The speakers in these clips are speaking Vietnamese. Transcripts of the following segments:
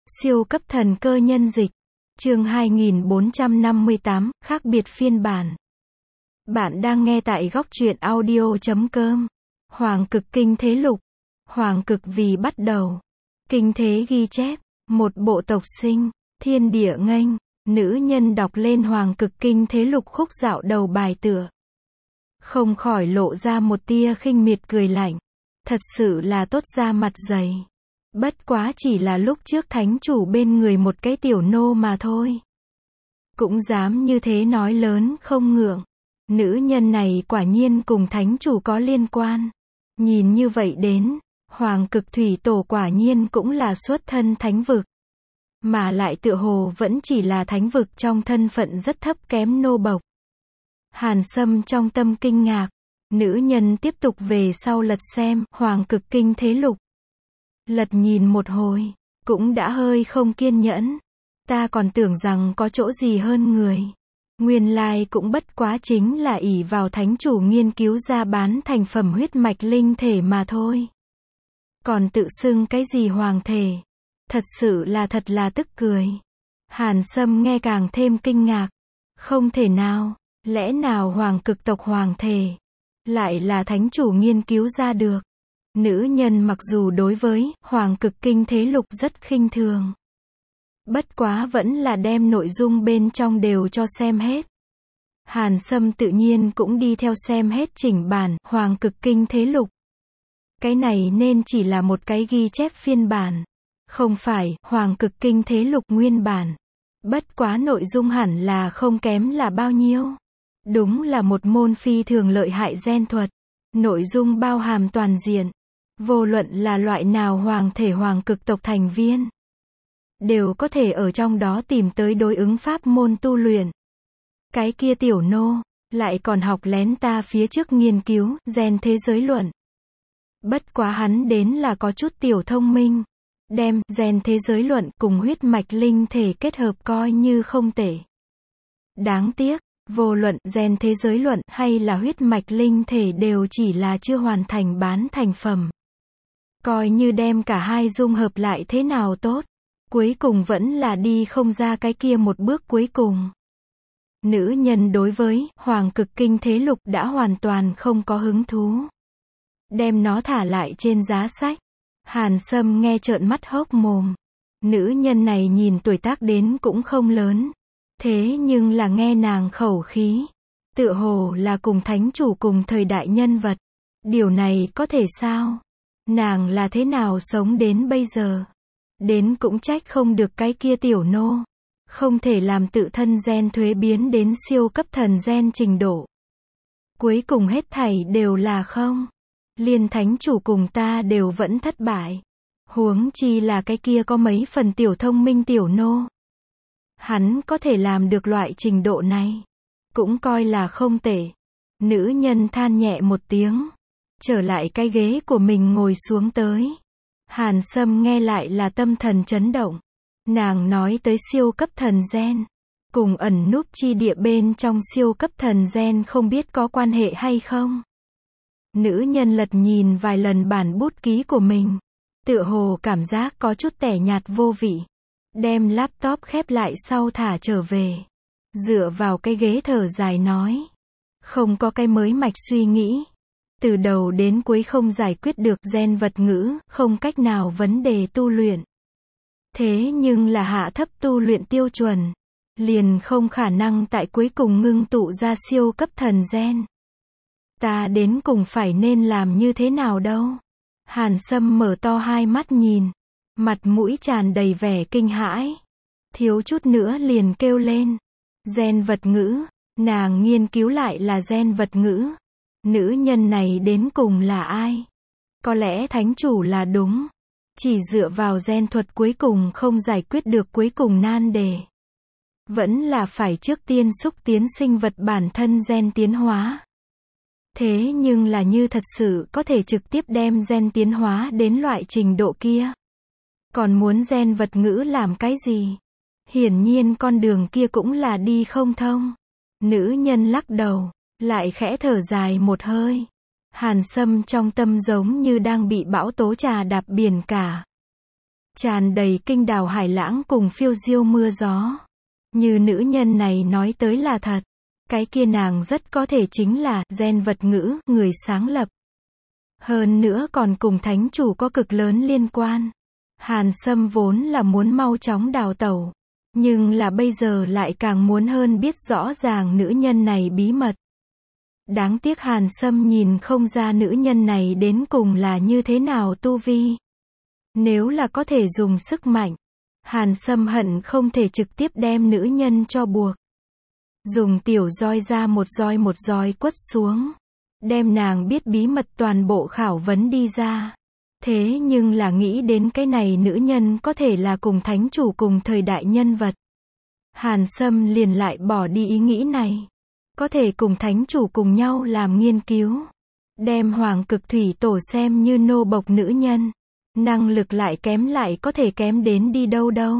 Siêu cấp thần cơ nhân dịch. Chương 2458, khác biệt phiên bản. Bạn đang nghe tại góc truyện audio.com. Hoàng cực kinh thế lục. Hoàng cực vì bắt đầu. Kinh thế ghi chép. Một bộ tộc sinh. Thiên địa nghênh. Nữ nhân đọc lên Hoàng cực kinh thế lục khúc dạo đầu bài tựa. Không khỏi lộ ra một tia khinh miệt cười lạnh. Thật sự là tốt da mặt dày. Bất quá chỉ là lúc trước thánh chủ bên người một cái tiểu nô mà thôi. Cũng dám như thế nói lớn không ngượng. Nữ nhân này quả nhiên cùng thánh chủ có liên quan. Nhìn như vậy đến, Hoàng cực thủy tổ quả nhiên cũng là xuất thân thánh vực. Mà lại tựa hồ vẫn chỉ là thánh vực trong thân phận rất thấp kém nô bộc. Hàn Sâm trong tâm kinh ngạc. Nữ nhân tiếp tục về sau lật xem Hoàng cực kinh thế lục. Lật nhìn một hồi, cũng đã hơi không kiên nhẫn. Ta còn tưởng rằng có chỗ gì hơn người. Nguyên lai cũng bất quá chính là ỷ vào thánh chủ nghiên cứu ra bán thành phẩm huyết mạch linh thể mà thôi. Còn tự xưng cái gì hoàng thể. Thật sự là thật là tức cười. Hàn Sâm nghe càng thêm kinh ngạc. Không thể nào, lẽ nào hoàng cực tộc hoàng thể lại là thánh chủ nghiên cứu ra được. Nữ nhân mặc dù đối với Hoàng cực kinh thế lục rất khinh thường. Bất quá vẫn là đem nội dung bên trong đều cho xem hết. Hàn Sâm tự nhiên cũng đi theo xem hết chỉnh bản Hoàng cực kinh thế lục. Cái này nên chỉ là một cái ghi chép phiên bản. Không phải Hoàng cực kinh thế lục nguyên bản. Bất quá nội dung hẳn là không kém là bao nhiêu. Đúng là một môn phi thường lợi hại gen thuật. Nội dung bao hàm toàn diện. Vô luận là loại nào hoàng thể hoàng cực tộc thành viên, đều có thể ở trong đó tìm tới đối ứng pháp môn tu luyện. Cái kia tiểu nô, lại còn học lén ta phía trước nghiên cứu, gen thế giới luận. Bất quá hắn đến là có chút tiểu thông minh. Đem, gen thế giới luận cùng huyết mạch linh thể kết hợp coi như không tệ. Đáng tiếc, vô luận gen thế giới luận hay là huyết mạch linh thể đều chỉ là chưa hoàn thành bán thành phẩm. Coi như đem cả hai dung hợp lại thế nào tốt. Cuối cùng vẫn là đi không ra cái kia một bước cuối cùng. Nữ nhân đối với Hoàng cực kinh thế lục đã hoàn toàn không có hứng thú. Đem nó thả lại trên giá sách. Hàn Sâm nghe trợn mắt hốc mồm. Nữ nhân này nhìn tuổi tác đến cũng không lớn. Thế nhưng là nghe nàng khẩu khí. Tựa hồ là cùng thánh chủ cùng thời đại nhân vật. Điều này có thể sao? Nàng là thế nào sống đến bây giờ? Đến cũng trách không được cái kia tiểu nô. Không thể làm tự thân gen thuế biến đến siêu cấp thần gen trình độ. Cuối cùng hết thảy đều là không. Liên thánh chủ cùng ta đều vẫn thất bại. Huống chi là cái kia có mấy phần tiểu thông minh tiểu nô. Hắn có thể làm được loại trình độ này. Cũng coi là không tệ. Nữ nhân than nhẹ một tiếng. Trở lại cái ghế của mình ngồi xuống tới. Hàn Sâm nghe lại là tâm thần chấn động. Nàng nói tới siêu cấp thần gen. Cùng ẩn núp chi địa bên trong siêu cấp thần gen không biết có quan hệ hay không. Nữ nhân lật nhìn vài lần bản bút ký của mình. Tựa hồ cảm giác có chút tẻ nhạt vô vị. Đem laptop khép lại sau thả trở về. Dựa vào cái ghế thở dài nói. Không có cái mới mạch suy nghĩ. Từ đầu đến cuối không giải quyết được gen vật ngữ, không cách nào vấn đề tu luyện. Thế nhưng là hạ thấp tu luyện tiêu chuẩn. Liền không khả năng tại cuối cùng ngưng tụ ra siêu cấp thần gen. Ta đến cùng phải nên làm như thế nào đâu? Hàn Sâm mở to hai mắt nhìn. Mặt mũi tràn đầy vẻ kinh hãi. Thiếu chút nữa liền kêu lên. Gen vật ngữ. Nàng nghiên cứu lại là gen vật ngữ. Nữ nhân này đến cùng là ai? Có lẽ thánh chủ là đúng. Chỉ dựa vào gen thuật cuối cùng không giải quyết được cuối cùng nan đề. Vẫn là phải trước tiên xúc tiến sinh vật bản thân gen tiến hóa. Thế nhưng là như thật sự có thể trực tiếp đem gen tiến hóa đến loại trình độ kia. Còn muốn gen vật ngữ làm cái gì? Hiển nhiên con đường kia cũng là đi không thông. Nữ nhân lắc đầu. Lại khẽ thở dài một hơi. Hàn Sâm trong tâm giống như đang bị bão tố trà đạp biển cả. tràn đầy kinh đào hải lãng cùng phiêu diêu mưa gió. Như nữ nhân này nói tới là thật. Cái kia nàng rất có thể chính là gen vật ngữ, người sáng lập. Hơn nữa còn cùng thánh chủ có cực lớn liên quan. Hàn Sâm vốn là muốn mau chóng đào tẩu. Nhưng là bây giờ lại càng muốn hơn biết rõ ràng nữ nhân này bí mật. Đáng tiếc Hàn Sâm nhìn không ra nữ nhân này đến cùng là như thế nào tu vi. Nếu là có thể dùng sức mạnh, Hàn Sâm hận không thể trực tiếp đem nữ nhân cho buộc. Dùng tiểu roi ra một roi quất xuống. Đem nàng biết bí mật toàn bộ khảo vấn đi ra. Thế nhưng là nghĩ đến cái này nữ nhân có thể là cùng thánh chủ cùng thời đại nhân vật. Hàn Sâm liền lại bỏ đi ý nghĩ này. Có thể cùng thánh chủ cùng nhau làm nghiên cứu. Đem Hoàng Cực Thủy Tổ xem như nô bộc nữ nhân. Năng lực lại có thể kém đến đi đâu đâu.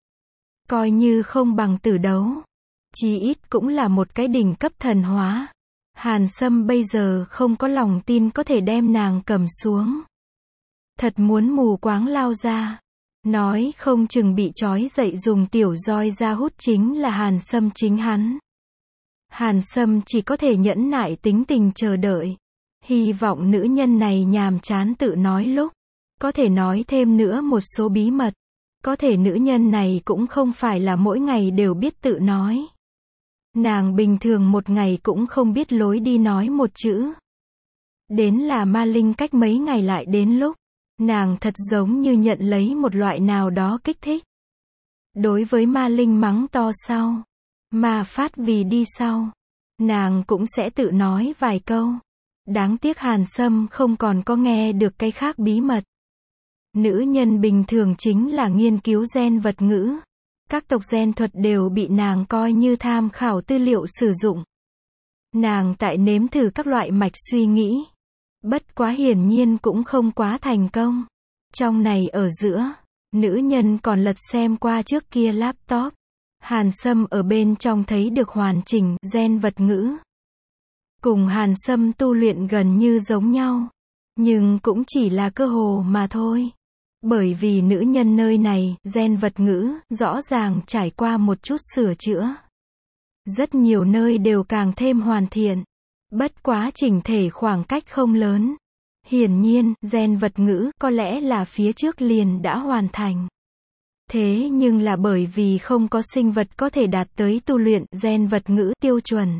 Coi như không bằng tử đấu. Chí ít cũng là một cái đỉnh cấp thần hóa. Hàn Sâm bây giờ không có lòng tin có thể đem nàng cầm xuống. Thật muốn mù quáng lao ra. Nói không chừng bị trói dậy dùng tiểu roi ra hút chính là Hàn Sâm chính hắn. Hàn Sâm chỉ có thể nhẫn nại tính tình chờ đợi. Hy vọng nữ nhân này nhàm chán tự nói lúc. Có thể nói thêm nữa một số bí mật. Có thể nữ nhân này cũng không phải là mỗi ngày đều biết tự nói. Nàng bình thường một ngày cũng không biết lối đi nói một chữ. Đến là ma linh cách mấy ngày lại đến lúc. Nàng thật giống như nhận lấy một loại nào đó kích thích. Đối với ma linh mắng to sau. Ma phát vì đi sau. Nàng cũng sẽ tự nói vài câu. Đáng tiếc Hàn Sâm không còn có nghe được cái khác bí mật. Nữ nhân bình thường chính là nghiên cứu gen vật ngữ. Các tộc gen thuật đều bị nàng coi như tham khảo tư liệu sử dụng. Nàng tại nếm thử các loại mạch suy nghĩ. Bất quá hiển nhiên cũng không quá thành công. Trong này ở giữa, nữ nhân còn lật xem qua trước kia laptop. Hàn Sâm ở bên trong thấy được hoàn chỉnh gen vật ngữ. Cùng Hàn Sâm tu luyện gần như giống nhau. Nhưng cũng chỉ là cơ hồ mà thôi. Bởi vì nữ nhân nơi này, gen vật ngữ, rõ ràng trải qua một chút sửa chữa. Rất nhiều nơi đều càng thêm hoàn thiện. Bất quá chỉnh thể khoảng cách không lớn. Hiển nhiên, gen vật ngữ có lẽ là phía trước liền đã hoàn thành. Thế nhưng là bởi vì không có sinh vật có thể đạt tới tu luyện gen vật ngữ tiêu chuẩn.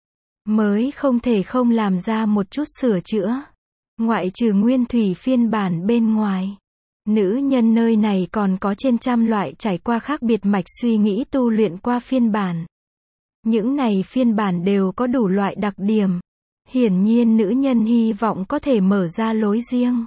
Mới không thể không làm ra một chút sửa chữa. Ngoại trừ nguyên thủy phiên bản bên ngoài. Nữ nhân nơi này còn có trên 100 loại trải qua khác biệt mạch suy nghĩ tu luyện qua phiên bản. Những này phiên bản đều có đủ loại đặc điểm. Hiển nhiên nữ nhân hy vọng có thể mở ra lối riêng.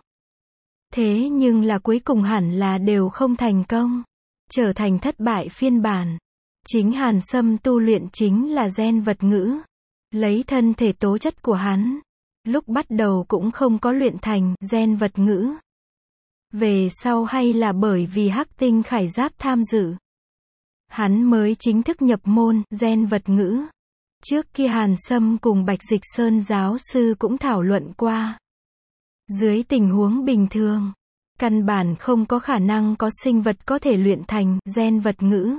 Thế nhưng là cuối cùng hẳn là đều không thành công. Trở thành thất bại phiên bản. Chính Hàn Sâm tu luyện chính là gen vật ngữ. Lấy thân thể tố chất của hắn. Lúc bắt đầu cũng không có luyện thành gen vật ngữ. Về sau hay là bởi vì Hắc Tinh Khải Giáp tham dự. Hắn mới chính thức nhập môn gen vật ngữ. Trước kia Hàn Sâm cùng Bạch Dịch Sơn giáo sư cũng thảo luận qua. Dưới tình huống bình thường, căn bản không có khả năng có sinh vật có thể luyện thành gen vật ngữ.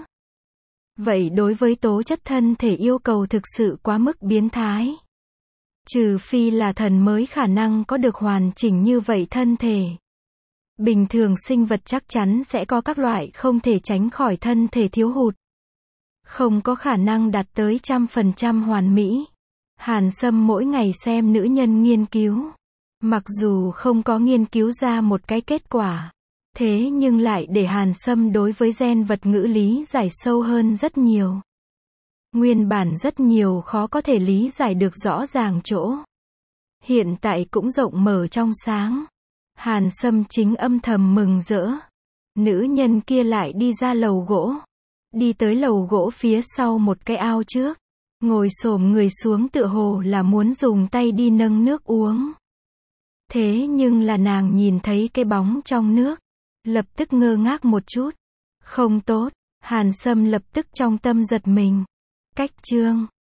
Vậy đối với tố chất thân thể yêu cầu thực sự quá mức biến thái. Trừ phi là thần mới khả năng có được hoàn chỉnh như vậy thân thể. Bình thường sinh vật chắc chắn sẽ có các loại không thể tránh khỏi thân thể thiếu hụt. Không có khả năng đạt tới 100% hoàn mỹ. Hàn Sâm mỗi ngày xem nữ nhân nghiên cứu. Mặc dù không có nghiên cứu ra một cái kết quả. Thế nhưng lại để Hàn Sâm đối với gen vật ngữ lý giải sâu hơn rất nhiều. Nguyên bản rất nhiều khó có thể lý giải được rõ ràng chỗ. Hiện tại cũng rộng mở trong sáng. Hàn Sâm chính âm thầm mừng rỡ. Nữ nhân kia lại đi ra lầu gỗ. Đi tới lầu gỗ phía sau một cái ao trước. Ngồi xổm người xuống tựa hồ là muốn dùng tay đi nâng nước uống. Thế nhưng là nàng nhìn thấy cái bóng trong nước. Lập tức ngơ ngác một chút. Không tốt. Hàn Sâm lập tức trong tâm giật mình. Cách chương